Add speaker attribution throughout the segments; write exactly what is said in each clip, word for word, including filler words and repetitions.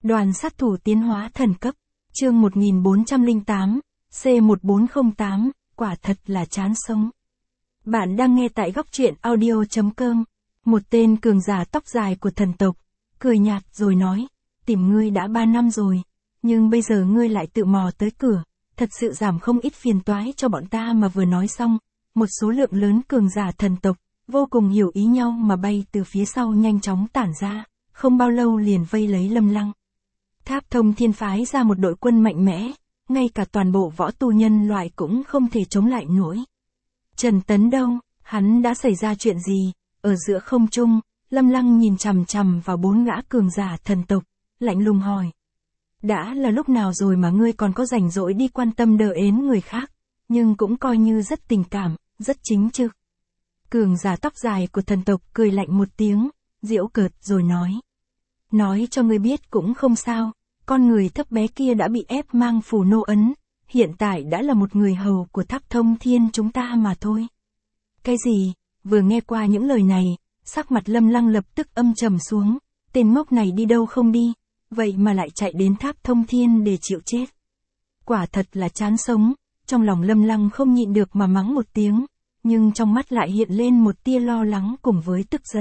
Speaker 1: Đoàn sát thủ tiến hóa thần cấp, chương một nghìn bốn trăm lẻ tám, C một bốn không tám, quả thật là chán sống. Bạn đang nghe tại góc truyện audio chấm com, một tên cường giả tóc dài của thần tộc, cười nhạt rồi nói, tìm ngươi đã ba năm rồi, nhưng bây giờ ngươi lại tự mò tới cửa, thật sự giảm không ít phiền toái cho bọn ta. Mà vừa nói xong, một số lượng lớn cường giả thần tộc, vô cùng hiểu ý nhau mà bay từ phía sau nhanh chóng tản ra, không bao lâu liền vây lấy Lâm Lăng. Tháp Thông Thiên phái ra một đội quân mạnh mẽ, ngay cả toàn bộ võ tu nhân loại cũng không thể chống lại nổi. Trần Tấn đâu, hắn đã xảy ra chuyện gì? Ở giữa không trung, Lâm Lăng nhìn chằm chằm vào bốn gã cường giả thần tộc, lạnh lùng hỏi. Đã là lúc nào rồi mà ngươi còn có rảnh rỗi đi quan tâm đờ ến người khác, nhưng cũng coi như rất tình cảm, rất chính trực. Cường giả tóc dài của thần tộc cười lạnh một tiếng, giễu cợt rồi nói. Nói cho ngươi biết cũng không sao, con người thấp bé kia đã bị ép mang phù nô ấn, hiện tại đã là một người hầu của Tháp Thông Thiên chúng ta mà thôi. Cái gì? Vừa nghe qua những lời này, sắc mặt Lâm Lăng lập tức âm trầm xuống, tên ngốc này đi đâu không đi, vậy mà lại chạy đến Tháp Thông Thiên để chịu chết. Quả thật là chán sống, trong lòng Lâm Lăng không nhịn được mà mắng một tiếng, nhưng trong mắt lại hiện lên một tia lo lắng cùng với tức giận.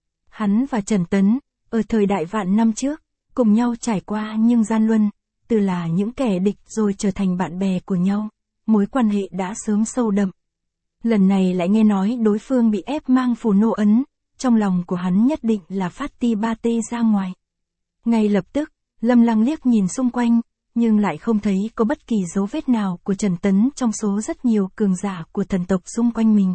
Speaker 1: Hắn và Trần Tấn, ở thời đại vạn năm trước, cùng nhau trải qua nhưng gian luân, từ là những kẻ địch rồi trở thành bạn bè của nhau, mối quan hệ đã sớm sâu đậm. Lần này lại nghe nói đối phương bị ép mang phù nô ấn, trong lòng của hắn nhất định là phát ti ba tê ra ngoài. Ngay lập tức, Lâm Lăng liếc nhìn xung quanh, nhưng lại không thấy có bất kỳ dấu vết nào của Trần Tấn trong số rất nhiều cường giả của thần tộc xung quanh mình.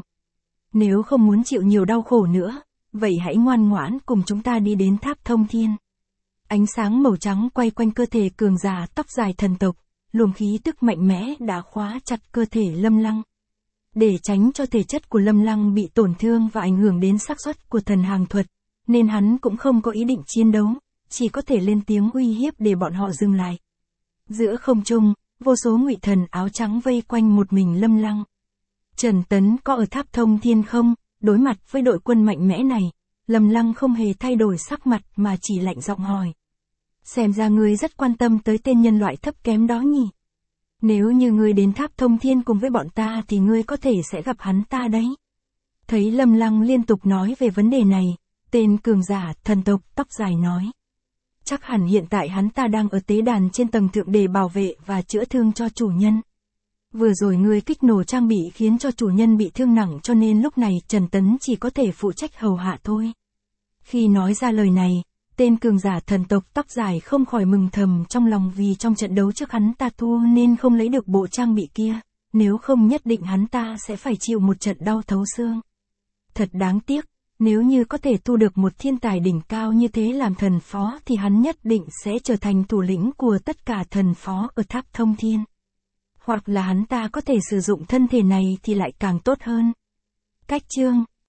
Speaker 1: Nếu không muốn chịu nhiều đau khổ nữa, vậy hãy ngoan ngoãn cùng chúng ta đi đến Tháp Thông Thiên. Ánh sáng màu trắng quay quanh cơ thể cường giả tóc dài thần tộc, luồng khí tức mạnh mẽ đã khóa chặt cơ thể Lâm Lăng. Để tránh cho thể chất của Lâm Lăng bị tổn thương và ảnh hưởng đến xác suất của thần hàng thuật, nên hắn cũng không có ý định chiến đấu, chỉ có thể lên tiếng uy hiếp để bọn họ dừng lại. Giữa không trung, vô số ngụy thần áo trắng vây quanh một mình Lâm Lăng. Trần Tấn có ở Tháp Thông Thiên không? Đối mặt với đội quân mạnh mẽ này, Lâm Lăng không hề thay đổi sắc mặt mà chỉ lạnh giọng hỏi. Xem ra ngươi rất quan tâm tới tên nhân loại thấp kém đó nhỉ? Nếu như ngươi đến Tháp Thông Thiên cùng với bọn ta thì ngươi có thể sẽ gặp hắn ta đấy. Thấy Lâm Lăng liên tục nói về vấn đề này, tên cường giả thần tộc tóc dài nói. Chắc hẳn hiện tại hắn ta đang ở tế đàn trên tầng thượng để bảo vệ và chữa thương cho chủ nhân. Vừa rồi ngươi kích nổ trang bị khiến cho chủ nhân bị thương nặng, cho nên lúc này Trần Tấn chỉ có thể phụ trách hầu hạ thôi. Khi nói ra lời này, tên cường giả thần tộc tóc dài không khỏi mừng thầm trong lòng, vì trong trận đấu trước hắn ta thua nên không lấy được bộ trang bị kia, nếu không nhất định hắn ta sẽ phải chịu một trận đau thấu xương. Thật đáng tiếc, nếu như có thể thu được một thiên tài đỉnh cao như thế làm thần phó thì hắn nhất định sẽ trở thành thủ lĩnh của tất cả thần phó ở Tháp Thông Thiên. Hoặc là hắn ta có thể sử dụng thân thể này thì lại càng tốt hơn. Cách chương